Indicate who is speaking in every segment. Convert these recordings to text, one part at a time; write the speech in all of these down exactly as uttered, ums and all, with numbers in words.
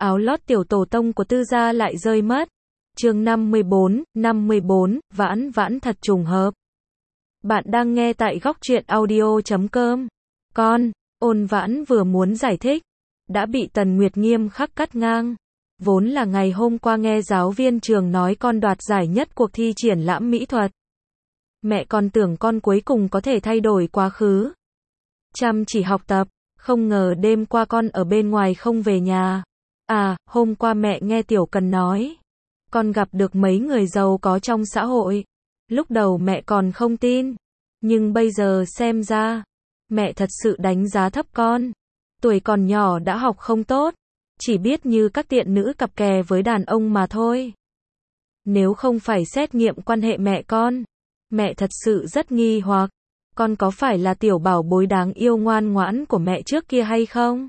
Speaker 1: áo lót tiểu tổ tông của Tư gia lại rơi mất. Chương năm mươi bốn, năm mươi bốn, vãn vãn thật trùng hợp. Bạn đang nghe tại góc truyện audio chấm com. Con, Ôn Vãn vừa muốn giải thích, đã bị Tần Nguyệt nghiêm khắc cắt ngang. Vốn là ngày hôm qua nghe giáo viên trường nói con đoạt giải nhất cuộc thi triển lãm mỹ thuật. Mẹ còn tưởng con cuối cùng có thể thay đổi quá khứ. Chăm chỉ học tập, không ngờ đêm qua con ở bên ngoài không về nhà. À, hôm qua mẹ nghe Tiểu Cần nói, con gặp được mấy người giàu có trong xã hội. Lúc đầu mẹ còn không tin, nhưng bây giờ xem ra, mẹ thật sự đánh giá thấp con. Tuổi còn nhỏ đã học không tốt, chỉ biết như các tiện nữ cặp kè với đàn ông mà thôi. Nếu không phải xét nghiệm quan hệ mẹ con, mẹ thật sự rất nghi hoặc, con có phải là tiểu bảo bối đáng yêu ngoan ngoãn của mẹ trước kia hay không?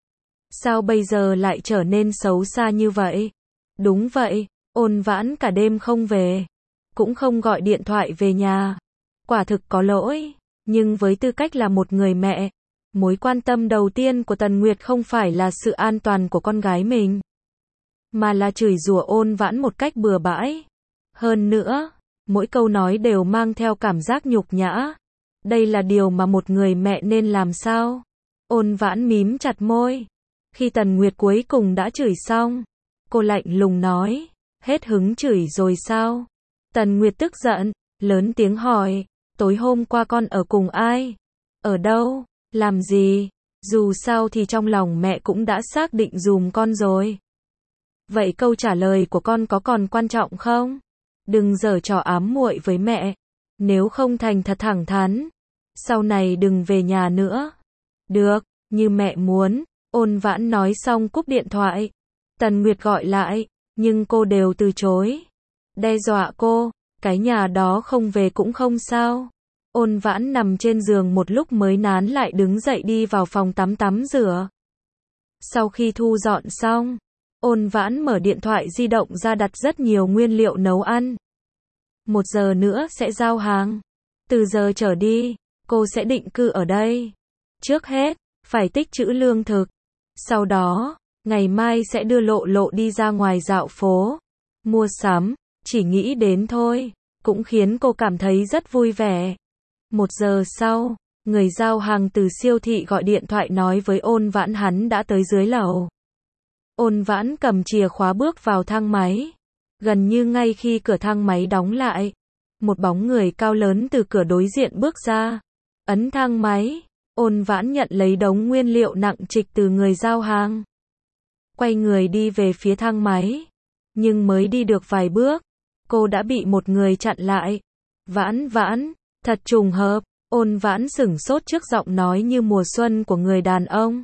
Speaker 1: Sao bây giờ lại trở nên xấu xa như vậy? Đúng vậy, Ôn Vãn cả đêm không về, cũng không gọi điện thoại về nhà. Quả thực có lỗi, nhưng với tư cách là một người mẹ, mối quan tâm đầu tiên của Tần Nguyệt không phải là sự an toàn của con gái mình, mà là chửi rủa Ôn Vãn một cách bừa bãi. Hơn nữa, mỗi câu nói đều mang theo cảm giác nhục nhã. Đây là điều mà một người mẹ nên làm sao? Ôn Vãn mím chặt môi. Khi Tần Nguyệt cuối cùng đã chửi xong, cô lạnh lùng nói, hết hứng chửi rồi sao? Tần Nguyệt tức giận, lớn tiếng hỏi, tối hôm qua con ở cùng ai? Ở đâu? Làm gì? Dù sao thì trong lòng mẹ cũng đã xác định dùm con rồi. Vậy câu trả lời của con có còn quan trọng không? Đừng giở trò ám muội với mẹ. Nếu không thành thật thẳng thắn, sau này đừng về nhà nữa. Được, như mẹ muốn. Ôn Vãn nói xong cúp điện thoại. Tần Nguyệt gọi lại, nhưng cô đều từ chối. Đe dọa cô, cái nhà đó không về cũng không sao. Ôn Vãn nằm trên giường một lúc mới nán lại đứng dậy đi vào phòng tắm tắm rửa. Sau khi thu dọn xong, Ôn Vãn mở điện thoại di động ra đặt rất nhiều nguyên liệu nấu ăn. Một giờ nữa sẽ giao hàng. Từ giờ trở đi, cô sẽ định cư ở đây. Trước hết, phải tích trữ lương thực. Sau đó, ngày mai sẽ đưa Lộ Lộ đi ra ngoài dạo phố, mua sắm. Chỉ nghĩ đến thôi, cũng khiến cô cảm thấy rất vui vẻ. Một giờ sau, người giao hàng từ siêu thị gọi điện thoại nói với Ôn Vãn hắn đã tới dưới lầu. Ôn Vãn cầm chìa khóa bước vào thang máy. Gần như ngay khi cửa thang máy đóng lại, một bóng người cao lớn từ cửa đối diện bước ra. Ấn thang máy, Ôn Vãn nhận lấy đống nguyên liệu nặng trịch từ người giao hàng. Quay người đi về phía thang máy. Nhưng mới đi được vài bước, cô đã bị một người chặn lại. Vãn Vãn, thật trùng hợp. Ôn Vãn sửng sốt trước giọng nói như mùa xuân của người đàn ông.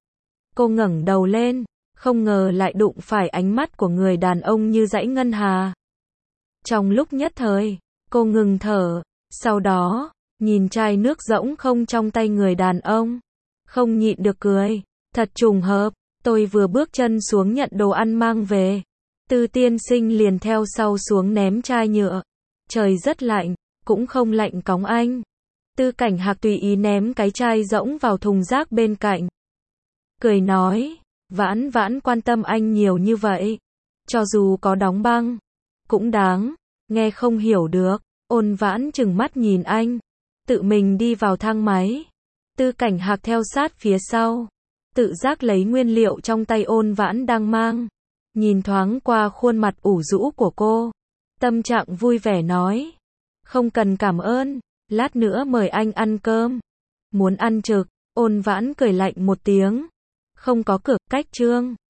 Speaker 1: Cô ngẩng đầu lên, không ngờ lại đụng phải ánh mắt của người đàn ông như dãy ngân hà. Trong lúc nhất thời, cô ngừng thở, sau đó, nhìn chai nước rỗng không trong tay người đàn ông. Không nhịn được cười, thật trùng hợp, tôi vừa bước chân xuống nhận đồ ăn mang về. Tư tiên sinh liền theo sau xuống ném chai nhựa. Trời rất lạnh, cũng không lạnh cóng anh. Tư Cảnh Hạc tùy ý ném cái chai rỗng vào thùng rác bên cạnh. Cười nói, Vãn Vãn quan tâm anh nhiều như vậy. Cho dù có đóng băng, cũng đáng. Nghe không hiểu được, Ôn Vãn trừng mắt nhìn anh. Tự mình đi vào thang máy. Tư Cảnh Hạc theo sát phía sau. Tự giác lấy nguyên liệu trong tay Ôn Vãn đang mang. Nhìn thoáng qua khuôn mặt ủ rũ của cô. Tâm trạng vui vẻ nói. Không cần cảm ơn, lát nữa mời anh ăn cơm. Muốn ăn trực, Ôn Vãn cười lạnh một tiếng. Không có cửa, cách trương.